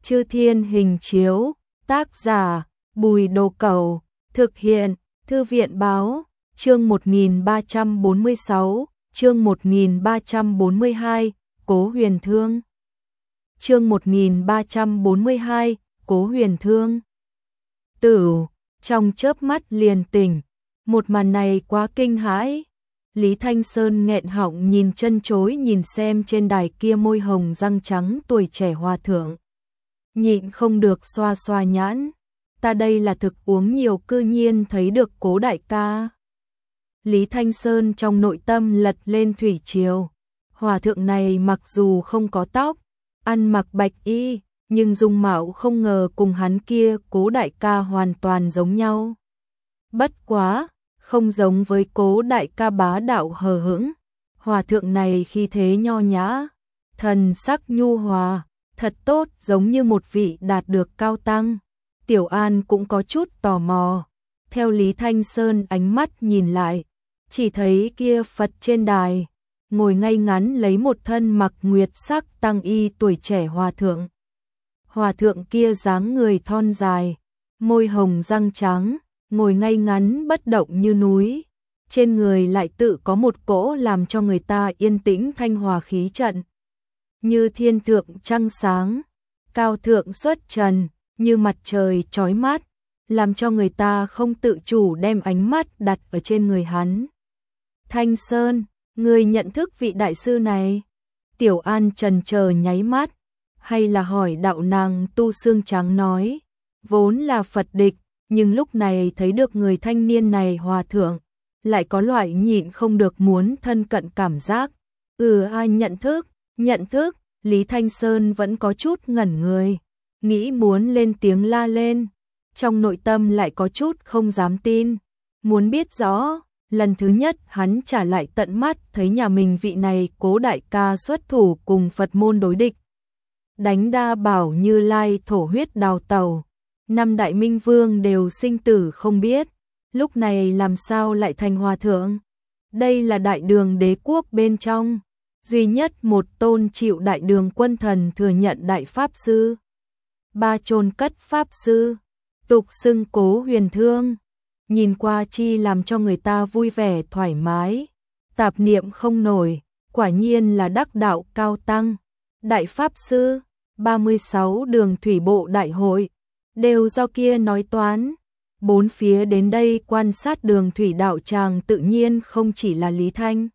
Chư Thiên Hình Chiếu, tác giả Bùi Đồ Cẩu, thực hiện Thư viện Báo, chương 1346, chương 1342, Cố Huyền Thương. Chương 1342, Cố Huyền Thương. Tửu, trong chớp mắt liền tỉnh, một màn này quá kinh hãi. Lý Thanh Sơn nghẹn họng nhìn chân chối nhìn xem trên đài kia môi hồng răng trắng tuổi trẻ hòa thượng. Nhịn không được xoa xoa nhãn, ta đây là thực uống nhiều cư nhiên thấy được Cố đại ca. Lý Thanh Sơn trong nội tâm lật lên thủy triều, hòa thượng này mặc dù không có tóc, ăn mặc bạch y, nhưng dung mạo không ngờ cùng hắn kia Cố đại ca hoàn toàn giống nhau. Bất quá, không giống với Cố đại ca bá đạo hờ hững, hòa thượng này khi thế nho nhã, thần sắc nhu hòa, thật tốt, giống như một vị đạt được cao tăng. Tiểu An cũng có chút tò mò, theo Lý Thanh Sơn ánh mắt nhìn lại, chỉ thấy kia Phật trên đài, ngồi ngay ngắn lấy một thân mặc nguyệt sắc tăng y tuổi trẻ hòa thượng. Hòa thượng kia dáng người thon dài, môi hồng răng trắng, ngồi ngay ngắn bất động như núi, trên người lại tự có một cỗ làm cho người ta yên tĩnh thanh hòa khí trận. Như thiên thượng trăng sáng, cao thượng xuất trần, như mặt trời chói mắt, làm cho người ta không tự chủ đem ánh mắt đặt ở trên người hắn. Thanh Sơn, người nhận thức vị đại sư này? Tiểu An chần chờ nháy mắt, hay là hỏi đạo nàng tu xương trắng nói, vốn là Phật địch, nhưng lúc này thấy được người thanh niên này hòa thượng, lại có loại nhịn không được muốn thân cận cảm giác. Ai nhận thức, Lý Thanh Sơn vẫn có chút ngẩn người, nghĩ muốn lên tiếng la lên, trong nội tâm lại có chút không dám tin, muốn biết rõ. Lần thứ nhất hắn trả lại tận mắt thấy nhà mình vị này Cố đại ca xuất thủ cùng Phật môn đối địch. Đánh Đa Bảo, Như Lai, thổ huyết đào tàu, 5 đại minh vương đều sinh tử không biết, lúc này làm sao lại thành hòa thượng. Đây là đại đường đế quốc bên trong, duy nhất một tôn chịu đại đường quân thần thừa nhận đại pháp sư. 3 chôn cất pháp sư, tục xưng Cố Huyền Thương. Nhìn qua chi làm cho người ta vui vẻ thoải mái, tạp niệm không nổi, quả nhiên là đắc đạo cao tăng. Đại pháp sư, 36 đường thủy bộ đại hội, đều do kia nói toán. Bốn phía đến đây quan sát đường thủy đạo tràng tự nhiên không chỉ là Lý Thanh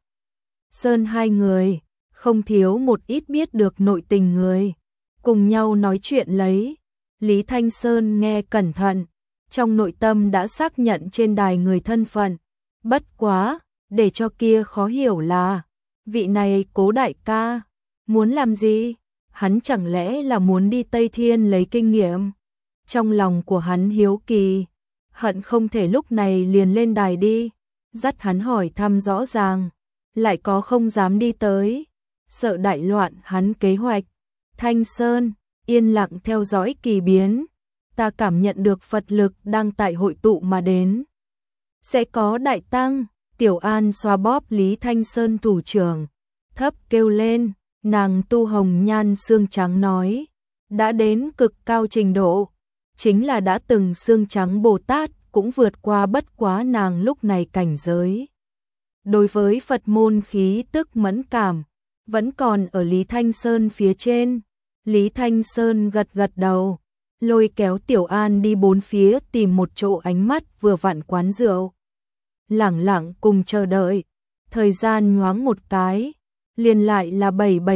Sơn hai người, không thiếu một ít biết được nội tình người, cùng nhau nói chuyện lấy. Lý Thanh Sơn nghe cẩn thận, trong nội tâm đã xác nhận trên đài người thân phận. Bất quá, để cho kia khó hiểu là, vị này Cố đại ca, muốn làm gì? Hắn chẳng lẽ là muốn đi Tây Thiên lấy kinh nghiệm? Trong lòng của hắn hiếu kỳ, hận không thể lúc này liền lên đài đi, dắt hắn hỏi thăm rõ ràng, lại có không dám đi tới, sợ đại loạn hắn kế hoạch. Thanh Sơn, yên lặng theo dõi kỳ biến. Ta cảm nhận được Phật lực đang tại hội tụ mà đến. Sẽ có đại tăng. Tiểu An xoa bóp Lý Thanh Sơn thủ trưởng, thấp kêu lên, nàng tu hồng nhan xương trắng nói, đã đến cực cao trình độ, chính là đã từng xương trắng Bồ Tát cũng vượt qua bất quá nàng lúc này cảnh giới. Đối với Phật môn khí tức mẫn cảm, vẫn còn ở Lý Thanh Sơn phía trên. Lý Thanh Sơn gật gật đầu, lôi kéo Tiểu An đi bốn phía tìm một chỗ ánh mắt vừa vặn quán rượu. Lẳng lặng cùng chờ đợi, thời gian nhoáng một cái, liền lại là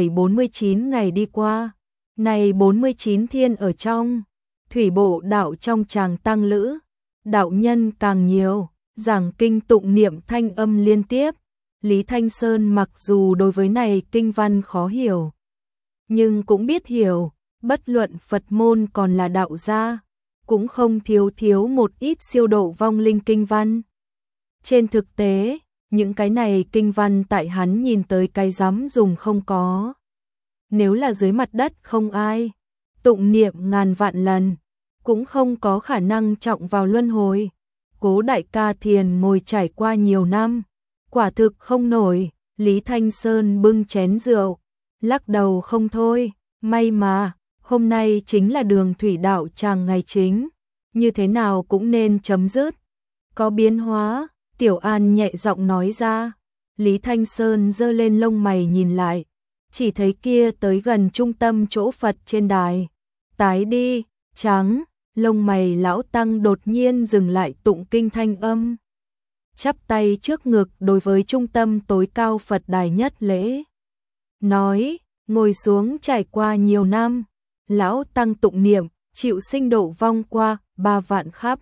7749 ngày đi qua. Này 49 thiên ở trong, thủy bộ đạo trong tràng tăng lữ, đạo nhân càng nhiều, giảng kinh tụng niệm thanh âm liên tiếp. Lý Thanh Sơn mặc dù đối với này kinh văn khó hiểu, nhưng cũng biết hiểu, bất luận Phật môn còn là đạo gia, cũng không thiếu một ít siêu độ vong linh kinh văn. Trên thực tế, những cái này kinh văn tại hắn nhìn tới cái dám dùng không có. Nếu là dưới mặt đất không ai tụng niệm ngàn vạn lần, cũng không có khả năng trọng vào luân hồi. Cố đại ca thiền ngồi trải qua nhiều năm, quả thực không nổi. Lý Thanh Sơn bưng chén rượu, lắc đầu không thôi, may mà hôm nay chính là đường thủy đạo tràng ngày chính, như thế nào cũng nên chấm dứt. Có biến hóa, Tiểu An nhẹ giọng nói ra. Lý Thanh Sơn giơ lên lông mày nhìn lại, chỉ thấy kia tới gần trung tâm chỗ Phật trên đài. Tái đi, trắng, lông mày lão tăng đột nhiên dừng lại tụng kinh thanh âm. Chắp tay trước ngực đối với trung tâm tối cao Phật đài nhất lễ. Nói, ngồi xuống trải qua nhiều năm, lão tăng tụng niệm, chịu sinh độ vong qua 3 vạn khắp.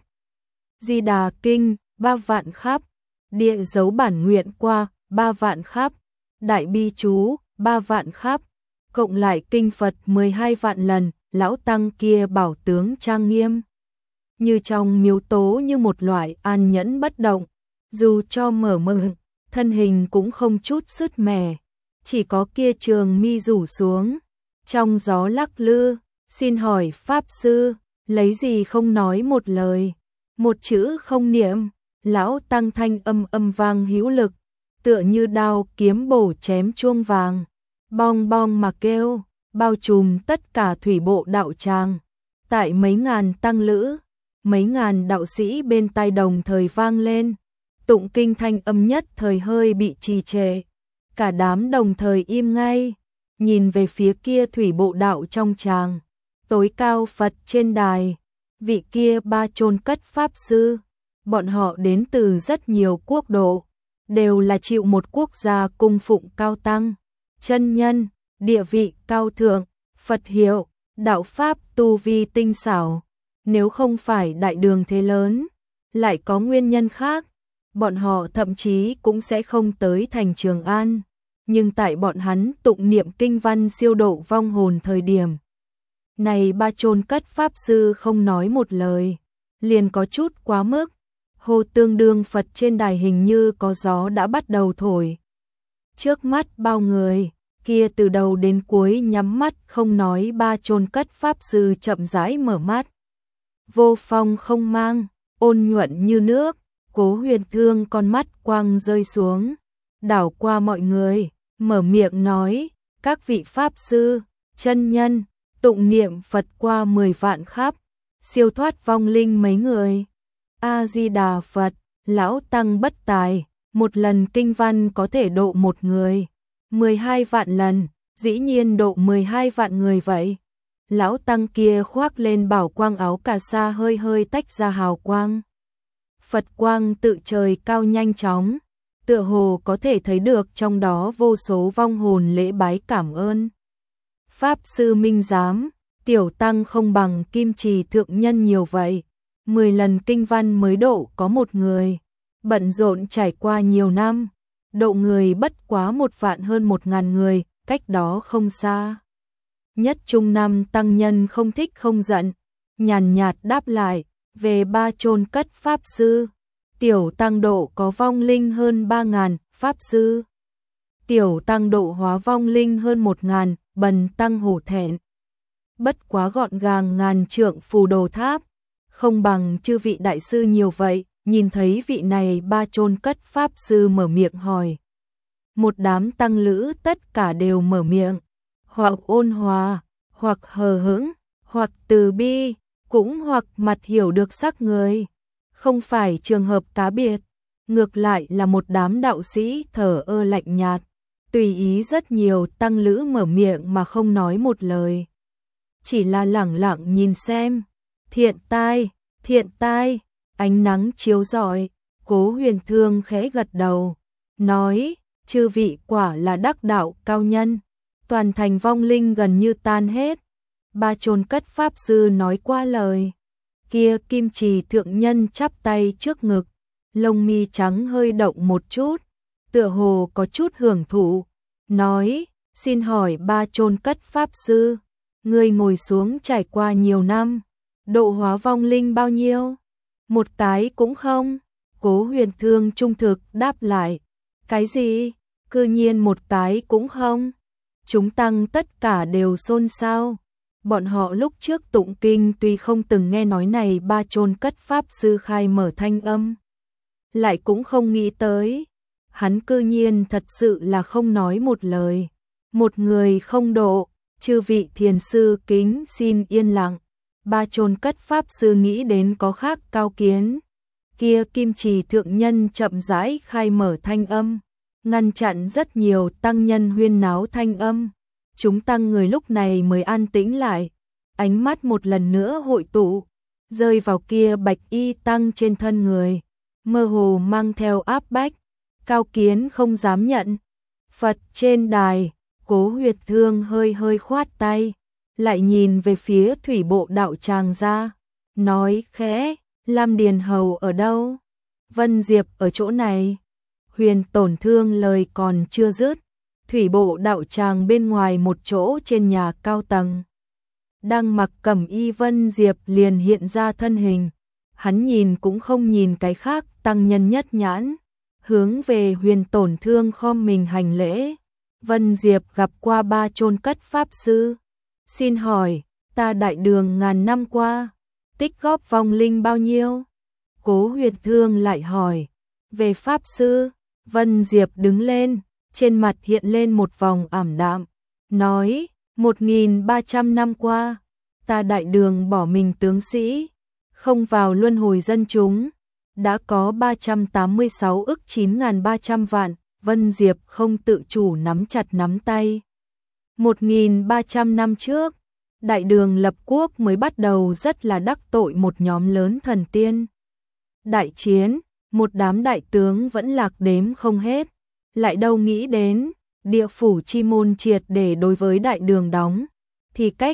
Di Đà Kinh, 3 vạn khắp. Địa dấu bản nguyện qua 3 vạn khắp. Đại bi chú, 3 vạn khắp. Cộng lại kinh Phật 12 vạn lần, lão tăng kia bảo tướng trang nghiêm. Như trong miếu tố như một loại an nhẫn bất động, dù cho mở mừng, thân hình cũng không chút sứt mẻ, chỉ có kia trường mi rủ xuống, trong gió lắc lư. Xin hỏi Pháp Sư, lấy gì không nói một lời, một chữ không niệm. Lão tăng thanh âm âm vang hữu lực, tựa như đao kiếm bổ chém chuông vàng, bong bong mà kêu, bao trùm tất cả thủy bộ đạo tràng. Tại mấy ngàn tăng lữ, mấy ngàn đạo sĩ bên tai đồng thời vang lên, tụng kinh thanh âm nhất thời hơi bị trì trệ, cả đám đồng thời im ngay, nhìn về phía kia thủy bộ đạo trong tràng, tối cao Phật trên đài, vị kia 3 chôn cất Pháp Sư. Bọn họ đến từ rất nhiều quốc độ, đều là chịu một quốc gia cung phụng cao tăng, chân nhân, địa vị cao thượng, Phật hiệu, đạo pháp tu vi tinh xảo. Nếu không phải đại đường thế lớn, lại có nguyên nhân khác, bọn họ thậm chí cũng sẽ không tới thành Trường An. Nhưng tại bọn hắn tụng niệm kinh văn siêu độ vong hồn thời điểm này, 3 chôn cất Pháp Sư không nói một lời, liền có chút quá mức. Hồ tương đương Phật trên đài hình như có gió đã bắt đầu thổi. Trước mắt bao người, kia từ đầu đến cuối nhắm mắt không nói 3 chôn cất Pháp Sư chậm rãi mở mắt. Vô phong không mang, ôn nhuận như nước, Cố Huyền Thương con mắt quang rơi xuống, đảo qua mọi người, mở miệng nói, các vị Pháp Sư, chân nhân, tụng niệm Phật qua 10 vạn khắp, siêu thoát vong linh mấy người. A-di-đà Phật, lão tăng bất tài, một lần kinh văn có thể độ một người, 12 vạn lần, dĩ nhiên độ 12 vạn người vậy. Lão tăng kia khoác lên bảo quang áo cà sa hơi hơi tách ra hào quang. Phật quang tự trời cao nhanh chóng, tựa hồ có thể thấy được trong đó vô số vong hồn lễ bái cảm ơn. Pháp Sư minh giám, tiểu tăng không bằng kim trì thượng nhân nhiều vậy. 10 lần kinh văn mới độ có một người, bận rộn trải qua nhiều năm, độ người bất quá 1 vạn hơn 1.000 người, cách đó không xa. Nhất Trung Năm tăng nhân không thích không giận, nhàn nhạt đáp lại, về 3 chôn cất Pháp Sư, tiểu tăng độ có vong linh hơn 3.000, Pháp Sư. Tiểu tăng độ hóa vong linh hơn 1.000, bần tăng hổ thẹn. Bất quá gọn gàng ngàn trượng phù đồ tháp, không bằng chư vị đại sư nhiều vậy. Nhìn thấy vị này 3 chôn cất Pháp Sư mở miệng hỏi. Một đám tăng lữ tất cả đều mở miệng, hoặc ôn hòa, hoặc hờ hững, hoặc từ bi, cũng hoặc mặt hiểu được sắc người. Không phải trường hợp cá biệt, ngược lại là một đám đạo sĩ thờ ơ lạnh nhạt, tùy ý. Rất nhiều tăng lữ mở miệng mà không nói một lời, chỉ là lẳng lặng nhìn xem. Thiện tai, ánh nắng chiếu rọi, Cố Huyền Thương khẽ gật đầu, nói, chư vị quả là đắc đạo cao nhân, toàn thành vong linh gần như tan hết. 3 chôn cất Pháp Sư nói qua lời, kia kim trì thượng nhân chắp tay trước ngực, lông mi trắng hơi động một chút, tựa hồ có chút hưởng thụ, nói, xin hỏi 3 chôn cất Pháp Sư, người ngồi xuống trải qua nhiều năm, độ hóa vong linh bao nhiêu? Một cái cũng không. Cố Huyền Thương trung thực đáp lại, cái gì? Cư nhiên một cái cũng không? Chúng tăng tất cả đều xôn xao. Bọn họ lúc trước tụng kinh tuy không từng nghe nói này 3 chôn cất Pháp Sư khai mở thanh âm, lại cũng không nghĩ tới, hắn cư nhiên thật sự là không nói một lời. Một người không độ, Chư vị thiền sư kính xin yên lặng. Ba chôn cất pháp sư nghĩ đến có khác cao kiến. Kia Kim Trì thượng nhân chậm rãi khai mở thanh âm, ngăn chặn rất nhiều tăng nhân huyên náo thanh âm. Chúng tăng người lúc này mới an tĩnh lại, ánh mắt một lần nữa hội tụ, rơi vào kia bạch y tăng trên thân người, mơ hồ mang theo áp bách. Cao kiến không dám nhận. Phật trên đài, Cố Huyệt Thương hơi hơi khoát tay, lại nhìn về phía thủy bộ đạo tràng ra, nói khẽ, Lam Điền Hầu ở đâu? Vân Diệp ở chỗ này. Huyền Tổn Thương lời còn chưa dứt, thủy bộ đạo tràng bên ngoài một chỗ trên nhà cao tầng. Đang mặc cẩm y Vân Diệp liền hiện ra thân hình, hắn nhìn cũng không nhìn cái khác, tăng nhân nhất nhãn, hướng về Huyền Tổn Thương khom mình hành lễ. Vân Diệp gặp qua ba chôn cất pháp sư. Xin hỏi, ta đại đường ngàn năm qua, tích góp vong linh bao nhiêu? Cố Huyệt Thương lại hỏi. Về pháp sư, Vân Diệp đứng lên, trên mặt hiện lên một vòng ảm đạm, nói, 1.300 năm qua, ta đại đường bỏ mình tướng sĩ, không vào luân hồi dân chúng, đã có 386 ức 9.300 vạn. Vân Diệp không tự chủ nắm chặt nắm tay. 1.300 năm trước, đại đường lập quốc mới bắt đầu rất là đắc tội một nhóm lớn thần tiên. Đại chiến, một đám đại tướng vẫn lạc đếm không hết, lại đâu nghĩ đến, địa phủ chi môn triệt để đối với đại đường đóng, thì cách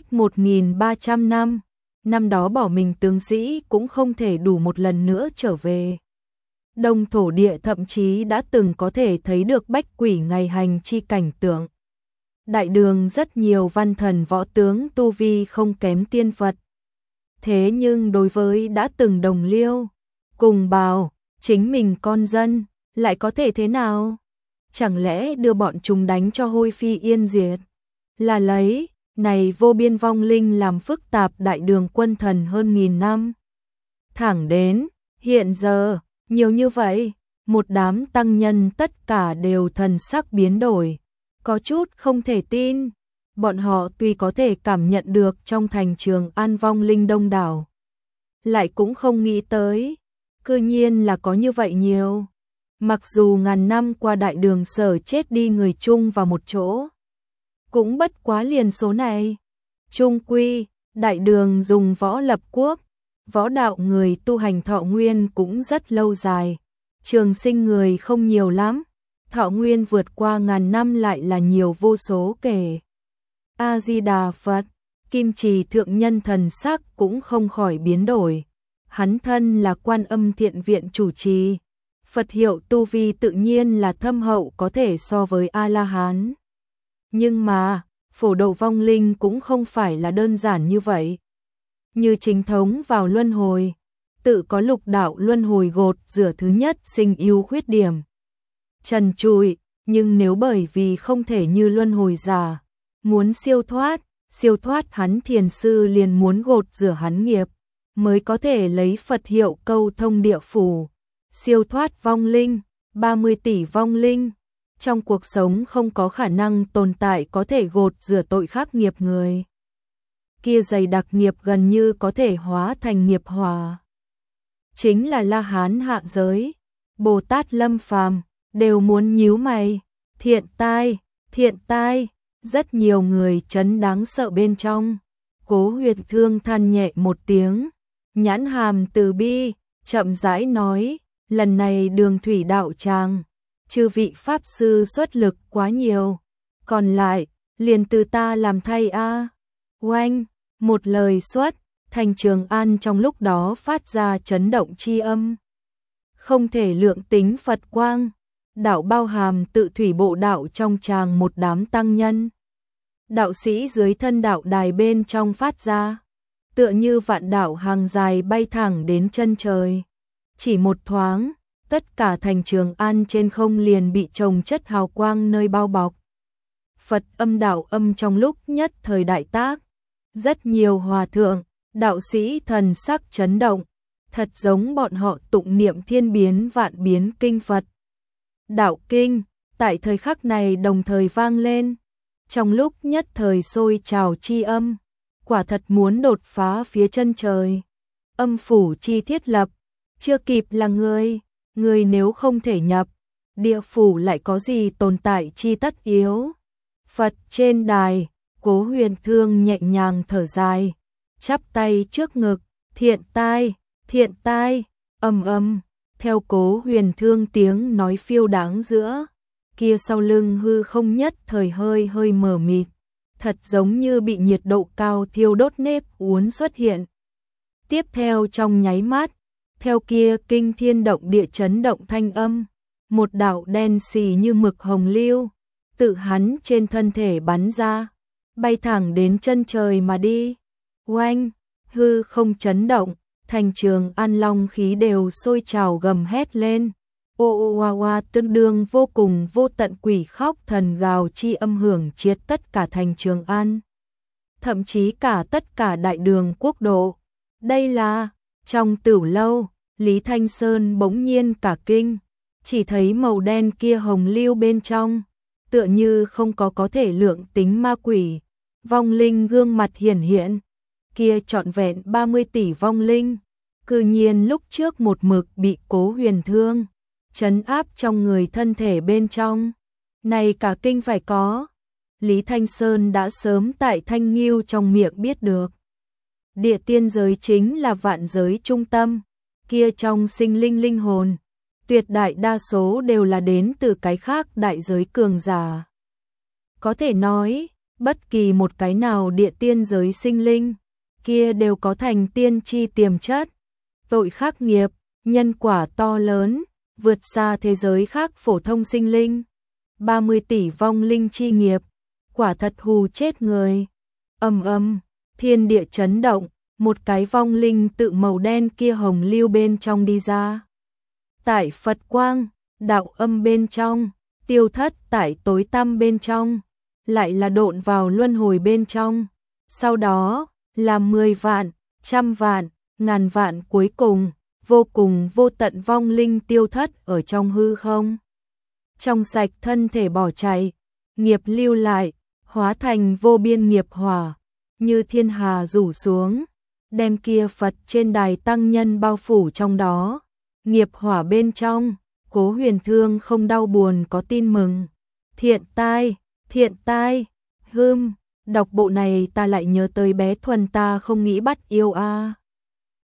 1.300 năm, năm đó bỏ mình tướng sĩ cũng không thể đủ một lần nữa trở về. Đông thổ địa thậm chí đã từng có thể thấy được bách quỷ ngày hành chi cảnh tượng. Đại đường rất nhiều văn thần võ tướng tu vi không kém tiên Phật. Thế nhưng đối với đã từng đồng liêu, cùng bào, chính mình con dân, lại có thể thế nào? Chẳng lẽ đưa bọn chúng đánh cho hôi phi yên diệt? Là lấy, này vô biên vong linh làm phức tạp đại đường quân thần hơn 1000 năm. Thẳng đến, hiện giờ, nhiều như vậy, một đám tăng nhân tất cả đều thần sắc biến đổi, có chút không thể tin. Bọn họ tuy có thể cảm nhận được trong thành Trường An vong linh đông đảo, lại cũng không nghĩ tới, cư nhiên là có như vậy nhiều. Mặc dù ngàn năm qua đại đường sở chết đi người chung vào một chỗ, cũng bất quá liền số này. Chung quy, đại đường dùng võ lập quốc, võ đạo người tu hành thọ nguyên cũng rất lâu dài, trường sinh người không nhiều lắm, thọ nguyên vượt qua ngàn năm lại là nhiều vô số kể. A-di-đà Phật, Kim Trì thượng nhân thần sắc cũng không khỏi biến đổi. Hắn thân là Quan Âm Thiện Viện chủ trì, Phật hiệu tu vi tự nhiên là thâm hậu có thể so với A-la-hán. Nhưng mà, phổ độ vong linh cũng không phải là đơn giản như vậy. Như chính thống vào luân hồi, tự có lục đạo luân hồi gột rửa thứ nhất sinh ưu khuyết điểm. Trần trụi, nhưng nếu bởi vì không thể như luân hồi giả, muốn siêu thoát hắn thiền sư liền muốn gột rửa hắn nghiệp, mới có thể lấy Phật hiệu câu thông địa phủ, siêu thoát vong linh, 30 tỷ vong linh. Trong cuộc sống không có khả năng tồn tại có thể gột rửa tội khắc nghiệp người. Kia dày đặc nghiệp gần như có thể hóa thành nghiệp hòa. Chính là La Hán hạ giới, Bồ Tát lâm phàm, đều muốn nhíu mày, thiện tai, rất nhiều người chấn đáng sợ bên trong. Cố Huyệt Thương than nhẹ một tiếng, nhãn hàm từ bi, chậm rãi nói, lần này đường thủy đạo tràng, chư vị pháp sư xuất lực quá nhiều, còn lại, liền từ ta làm thay a. Oanh, một lời xuất, thành Trường An trong lúc đó phát ra chấn động chi âm. Không thể lượng tính Phật quang, đạo bao hàm tự thủy bộ đạo trong tràng một đám tăng nhân. Đạo sĩ dưới thân đạo đài bên trong phát ra, tựa như vạn đạo hàng dài bay thẳng đến chân trời. Chỉ một thoáng, tất cả thành Trường An trên không liền bị chồng chất hào quang nơi bao bọc. Phật âm đạo âm trong lúc nhất thời đại tác, rất nhiều hòa thượng, đạo sĩ thần sắc chấn động, thật giống bọn họ tụng niệm thiên biến vạn biến kinh Phật. Đạo kinh, tại thời khắc này đồng thời vang lên, trong lúc nhất thời sôi trào chi âm, quả thật muốn đột phá phía chân trời. Âm phủ chi thiết lập, chưa kịp là người nếu không thể nhập, địa phủ lại có gì tồn tại chi tất yếu. Phật trên đài, Cố Huyền Thương nhẹ nhàng thở dài, chắp tay trước ngực, thiện tai, ầm, theo Cố Huyền Thương tiếng nói phiêu đáng giữa, kia sau lưng hư không nhất thời hơi mờ mịt, thật giống như bị nhiệt độ cao thiêu đốt nếp uốn xuất hiện. Tiếp theo trong nháy mắt, theo kia kinh thiên động địa chấn động thanh âm, một đạo đen xì như mực hồng lưu, tự hắn trên thân thể bắn ra, bay thẳng đến chân trời mà đi. Oanh, hư không chấn động, thành trường An Long khí đều sôi trào gầm hét lên. Oa tương đương vô cùng vô tận quỷ khóc thần gào chi âm hưởng triệt tất cả thành Trường An, thậm chí cả tất cả đại đường quốc độ. Đây là, trong Tửu lâu, Lý Thanh Sơn bỗng nhiên cả kinh, chỉ thấy màu đen kia hồng lưu bên trong, tựa như không có thể lượng tính ma quỷ, vong linh gương mặt hiển hiện, kia trọn vẹn 30 tỷ vong linh, cư nhiên lúc trước một mực bị Cố Huyền Thương trấn áp trong người thân thể bên trong. Này cả kinh phải có. Lý Thanh Sơn đã sớm tại Thanh Nghiêu trong miệng biết được. Địa tiên giới chính là vạn giới trung tâm, kia trong sinh linh linh hồn, tuyệt đại đa số đều là đến từ cái khác đại giới cường giả. Có thể nói, bất kỳ một cái nào địa tiên giới sinh linh, kia đều có thành tiên chi tiềm chất, tội khắc nghiệp, nhân quả to lớn, vượt xa thế giới khác phổ thông sinh linh. 30 tỷ vong linh chi nghiệp, quả thật hù chết người. Ầm, thiên địa chấn động, một cái vong linh tự màu đen kia hồng lưu bên trong đi ra. Tại Phật quang, đạo âm bên trong, tiêu thất tại tối tăm bên trong, lại là độn vào luân hồi bên trong. Sau đó, là 10 vạn, trăm vạn, ngàn vạn cuối cùng vô tận vong linh tiêu thất ở trong hư không. Trong sạch thân thể bỏ chạy, nghiệp lưu lại, hóa thành vô biên nghiệp hỏa, như thiên hà rủ xuống, đem kia Phật trên đài tăng nhân bao phủ trong đó. Nghiệp hỏa bên trong, Cố Huyền Thương không đau buồn có tin mừng. Thiện tai, đọc bộ này ta lại nhớ tới bé Thuần ta không nghĩ bắt yêu a.